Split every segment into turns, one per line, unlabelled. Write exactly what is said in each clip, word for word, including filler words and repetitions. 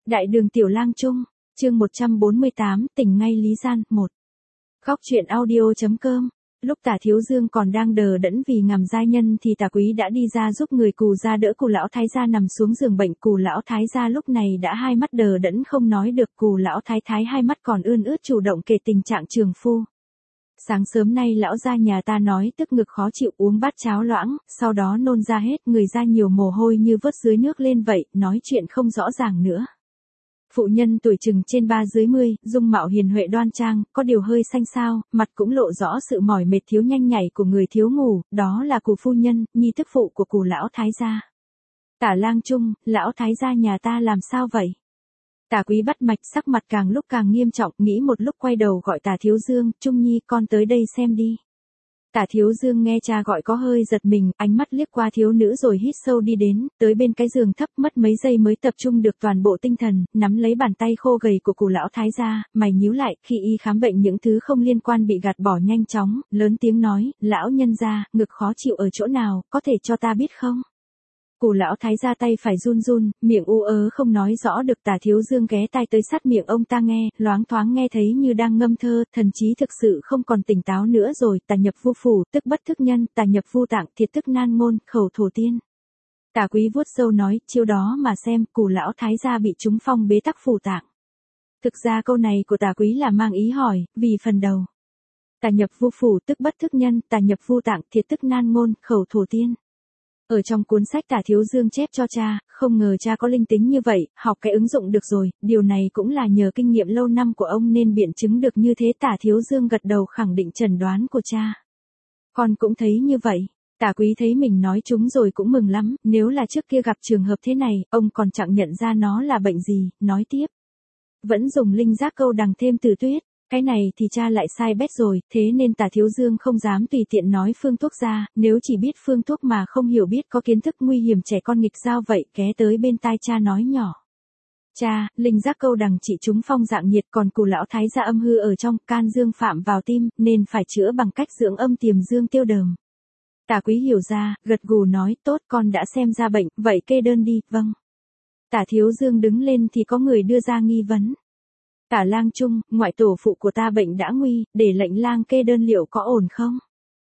Đại đường Tiểu Lang Trung, chương một trăm bốn mươi tám, tỉnh ngay Lý Gian, một. Góc truyện audio.com. Lúc Tả Thiếu Dương còn đang đờ đẫn vì ngằm giai nhân thì Tả Quý đã đi ra giúp người Cù gia đỡ Cù lão thái gia nằm xuống giường bệnh. Cù lão thái gia lúc này đã hai mắt đờ đẫn không nói được. Cù lão thái thái hai mắt còn ươn ướt chủ động kể tình trạng trường phu. Sáng sớm nay lão gia nhà ta nói tức ngực khó chịu uống bát cháo loãng, sau đó nôn ra hết, người ra nhiều mồ hôi như vớt dưới nước lên vậy, nói chuyện không rõ ràng nữa. Phụ nhân tuổi chừng trên ba dưới mươi, dung mạo hiền huệ đoan trang, có điều hơi xanh xao, mặt cũng lộ rõ sự mỏi mệt thiếu nhanh nhảy của người thiếu ngủ, đó là Cù phu nhân, nhi tức phụ của Cù lão thái gia. Tả Lang Trung, lão thái gia nhà ta làm sao vậy? Tả Quý bắt mạch, sắc mặt càng lúc càng nghiêm trọng, nghĩ một lúc quay đầu gọi Tả Thiếu Dương, Trung Nhi con tới đây xem đi. Tả Thiếu Dương nghe cha gọi có hơi giật mình, ánh mắt liếc qua thiếu nữ rồi hít sâu đi đến, tới bên cái giường thấp mất mấy giây mới tập trung được toàn bộ tinh thần, nắm lấy bàn tay khô gầy của Cù lão thái gia, mày nhíu lại, khi y khám bệnh những thứ không liên quan bị gạt bỏ nhanh chóng, lớn tiếng nói, lão nhân gia, ngực khó chịu ở chỗ nào, có thể cho ta biết không? Cù lão thái gia tay phải run run, miệng u ớ không nói rõ được. Tả Thiếu Dương ghé tai tới sát miệng ông ta nghe, loáng thoáng nghe thấy như đang ngâm thơ, thần trí thực sự không còn tỉnh táo nữa rồi. Tà nhập vu phủ, tức bất thức nhân, tà nhập vu tạng, thiệt tức nan ngôn, khẩu thổ tiên. Tả Quý vuốt râu nói, chiêu đó mà xem, Cù lão thái gia bị trúng phong bế tắc phủ tạng. Thực ra câu này của Tả Quý là mang ý hỏi, vì phần đầu. Tà nhập vu phủ, tức bất thức nhân, tà nhập vu tạng, thiệt tức nan ngôn, khẩu thổ tiên. Ở trong cuốn sách Tả Thiếu Dương chép cho cha, không ngờ cha có linh tính như vậy, học cái ứng dụng được rồi, điều này cũng là nhờ kinh nghiệm lâu năm của ông nên biện chứng được như thế. Tả Thiếu Dương gật đầu khẳng định chẩn đoán của cha. Con cũng thấy như vậy. Tả Quý thấy mình nói chúng rồi cũng mừng lắm, nếu là trước kia gặp trường hợp thế này, ông còn chẳng nhận ra nó là bệnh gì, nói tiếp. Vẫn dùng linh giác câu đằng thêm từ tuyết. Cái này thì cha lại sai bét rồi, thế nên Tả Thiếu Dương không dám tùy tiện nói phương thuốc ra, nếu chỉ biết phương thuốc mà không hiểu biết có kiến thức nguy hiểm trẻ con nghịch giao vậy, ghé tới bên tai cha nói nhỏ. Cha, linh giác câu đằng trị chúng phong dạng nhiệt, còn Cù lão thái gia âm hư ở trong, can dương phạm vào tim, nên phải chữa bằng cách dưỡng âm tiềm dương tiêu đờm. Tả Quý hiểu ra, gật gù nói, tốt con đã xem ra bệnh, vậy kê đơn đi, vâng. Tả Thiếu Dương đứng lên thì có người đưa ra nghi vấn. Tả Lang Trung, ngoại tổ phụ của ta bệnh đã nguy, để lệnh lang kê đơn liệu có ổn không?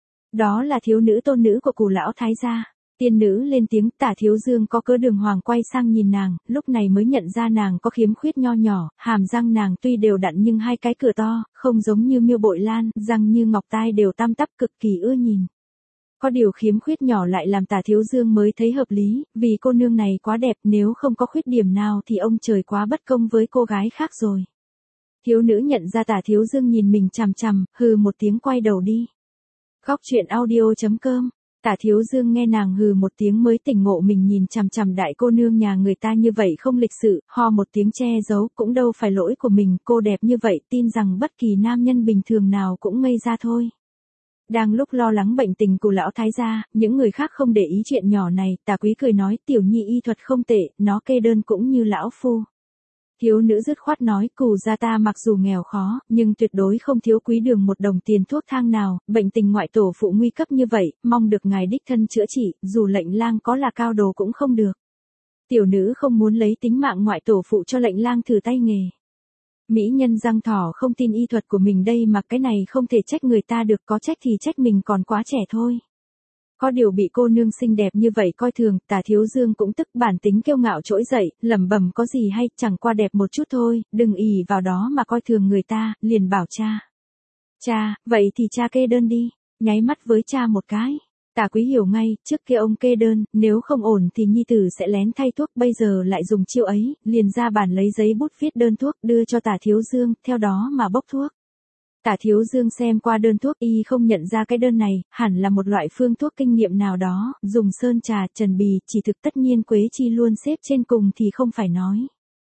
Đó là thiếu nữ tôn nữ của Cù lão thái gia. Tiên nữ lên tiếng. Tả Thiếu Dương có cớ đường hoàng quay sang nhìn nàng, lúc này mới nhận ra nàng có khiếm khuyết nho nhỏ, hàm răng nàng tuy đều đặn nhưng hai cái cửa to, không giống như miêu bội lan, răng như ngọc tai đều tăm tắp cực kỳ ưa nhìn. Có điều khiếm khuyết nhỏ lại làm Tả Thiếu Dương mới thấy hợp lý, vì cô nương này quá đẹp, nếu không có khuyết điểm nào thì ông trời quá bất công với cô gái khác rồi. Thiếu nữ nhận ra Tả Thiếu Dương nhìn mình chằm chằm, hừ một tiếng quay đầu đi. Góc truyện audio.com. Tả Thiếu Dương nghe nàng hừ một tiếng mới tỉnh ngộ mình nhìn chằm chằm đại cô nương nhà người ta như vậy không lịch sự, ho một tiếng che giấu, cũng đâu phải lỗi của mình, cô đẹp như vậy tin rằng bất kỳ nam nhân bình thường nào cũng ngây ra thôi. Đang lúc lo lắng bệnh tình của lão thái gia, những người khác không để ý chuyện nhỏ này, Tả Quý cười nói, tiểu nhi y thuật không tệ, nó kê đơn cũng như lão phu. Thiếu nữ dứt khoát nói, Cù gia ta mặc dù nghèo khó, nhưng tuyệt đối không thiếu quý đường một đồng tiền thuốc thang nào, bệnh tình ngoại tổ phụ nguy cấp như vậy, mong được ngài đích thân chữa trị, dù lệnh lang có là cao đồ cũng không được. Tiểu nữ không muốn lấy tính mạng ngoại tổ phụ cho lệnh lang thử tay nghề. Mỹ nhân răng thỏ không tin y thuật của mình đây mà cái này không thể trách người ta được, có trách thì trách mình còn quá trẻ thôi. Có điều bị cô nương xinh đẹp như vậy coi thường, Tả Thiếu Dương cũng tức bản tính kiêu ngạo trỗi dậy, lẩm bẩm có gì hay, chẳng qua đẹp một chút thôi, đừng ỷ vào đó mà coi thường người ta, liền bảo cha. Cha, vậy thì cha kê đơn đi, nháy mắt với cha một cái. Tả Quý hiểu ngay, trước kia ông kê đơn, nếu không ổn thì nhi tử sẽ lén thay thuốc, bây giờ lại dùng chiêu ấy, liền ra bàn lấy giấy bút viết đơn thuốc đưa cho Tả Thiếu Dương, theo đó mà bốc thuốc. Tả Thiếu Dương xem qua đơn thuốc y không nhận ra cái đơn này, hẳn là một loại phương thuốc kinh nghiệm nào đó, dùng sơn trà, trần bì, chỉ thực tất nhiên quế chi luôn xếp trên cùng thì không phải nói.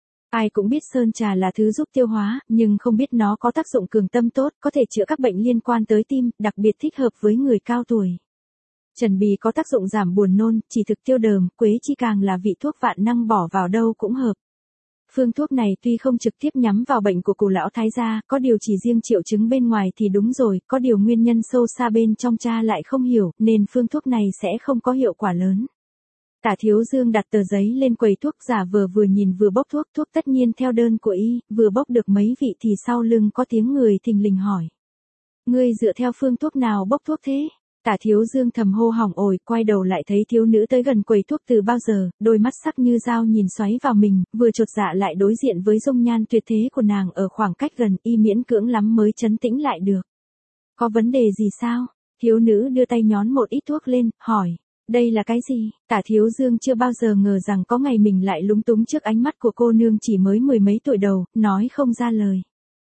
Ai cũng biết sơn trà là thứ giúp tiêu hóa, nhưng không biết nó có tác dụng cường tâm tốt, có thể chữa các bệnh liên quan tới tim, đặc biệt thích hợp với người cao tuổi. Trần bì có tác dụng giảm buồn nôn, chỉ thực tiêu đờm, quế chi càng là vị thuốc vạn năng bỏ vào đâu cũng hợp. Phương thuốc này tuy không trực tiếp nhắm vào bệnh của Cù lão thái gia, có điều chỉ riêng triệu chứng bên ngoài thì đúng rồi, có điều nguyên nhân sâu xa bên trong cha lại không hiểu, nên phương thuốc này sẽ không có hiệu quả lớn. Tả Thiếu Dương đặt tờ giấy lên quầy thuốc, giả vờ vừa nhìn vừa bốc thuốc, thuốc tất nhiên theo đơn của y, vừa bốc được mấy vị thì sau lưng có tiếng người thình lình hỏi. Ngươi dựa theo phương thuốc nào bốc thuốc thế? Tả Thiếu Dương thầm hô hỏng ổi, quay đầu lại thấy thiếu nữ tới gần quầy thuốc từ bao giờ, đôi mắt sắc như dao nhìn xoáy vào mình, vừa chột dạ lại đối diện với dung nhan tuyệt thế của nàng ở khoảng cách gần, y miễn cưỡng lắm mới trấn tĩnh lại được. Có vấn đề gì sao? Thiếu nữ đưa tay nhón một ít thuốc lên, hỏi. Đây là cái gì? Tả Thiếu Dương chưa bao giờ ngờ rằng có ngày mình lại lúng túng trước ánh mắt của cô nương chỉ mới mười mấy tuổi đầu, nói không ra lời.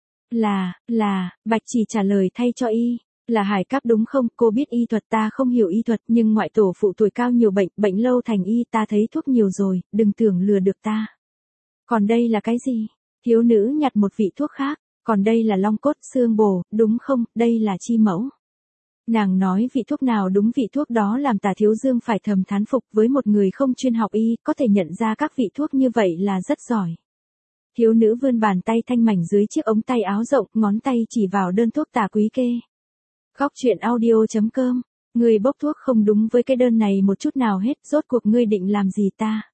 Là, là, Bạch Chỉ trả lời thay cho y. Là Hải Cáp đúng không? Cô biết y thuật, ta không hiểu y thuật, nhưng ngoại tổ phụ tuổi cao nhiều bệnh, bệnh lâu thành y, ta thấy thuốc nhiều rồi, đừng tưởng lừa được ta. Còn đây là cái gì? Thiếu nữ nhặt một vị thuốc khác, còn đây là long cốt xương bồ, đúng không? Đây là chi mẫu. Nàng nói vị thuốc nào đúng vị thuốc đó làm Tả Thiếu Dương phải thầm thán phục, với một người không chuyên học y, có thể nhận ra các vị thuốc như vậy là rất giỏi. Thiếu nữ vươn bàn tay thanh mảnh dưới chiếc ống tay áo rộng, ngón tay chỉ vào đơn thuốc Tả Quý kê. Góc truyện audio chấm com. Ngươi bốc thuốc không đúng với cái đơn này một chút nào hết, rốt cuộc ngươi định làm gì ta?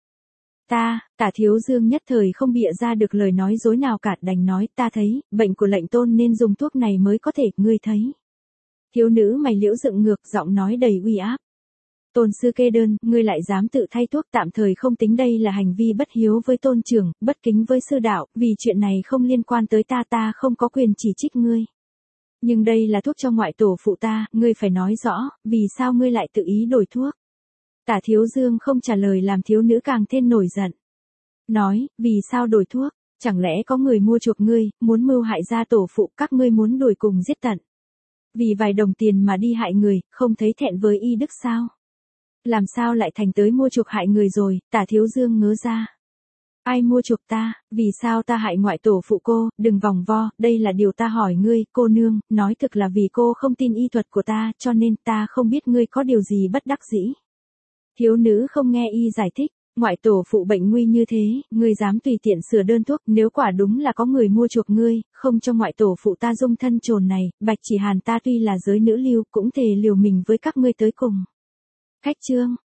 Ta, Tả Thiếu Dương nhất thời không bịa ra được lời nói dối nào cả, đành nói, ta thấy, bệnh của lệnh tôn nên dùng thuốc này mới có thể, ngươi thấy. Thiếu nữ mày liễu dựng ngược, giọng nói đầy uy áp. Tôn sư kê đơn, ngươi lại dám tự thay thuốc, tạm thời không tính đây là hành vi bất hiếu với tôn trưởng, bất kính với sư đạo, vì chuyện này không liên quan tới ta, ta không có quyền chỉ trích ngươi. Nhưng đây là thuốc cho ngoại tổ phụ ta, ngươi phải nói rõ, vì sao ngươi lại tự ý đổi thuốc. Tả Thiếu Dương không trả lời làm thiếu nữ càng thêm nổi giận. Nói, vì sao đổi thuốc, chẳng lẽ có người mua chuộc ngươi, muốn mưu hại gia tổ phụ, các ngươi muốn đuổi cùng giết tận. Vì vài đồng tiền mà đi hại người, không thấy thẹn với y đức sao? Làm sao lại thành tới mua chuộc hại người rồi? Tả Thiếu Dương ngớ ra. Ai mua chuộc ta, vì sao ta hại ngoại tổ phụ cô, đừng vòng vo, đây là điều ta hỏi ngươi, cô nương, nói thực là vì cô không tin y thuật của ta, cho nên ta không biết ngươi có điều gì bất đắc dĩ. Thiếu nữ không nghe y giải thích, ngoại tổ phụ bệnh nguy như thế, ngươi dám tùy tiện sửa đơn thuốc, nếu quả đúng là có người mua chuộc ngươi, không cho ngoại tổ phụ ta dung thân chồn này, Bạch Chỉ Hàn ta tuy là giới nữ lưu, cũng thề liều mình với các ngươi tới cùng. Khách trương,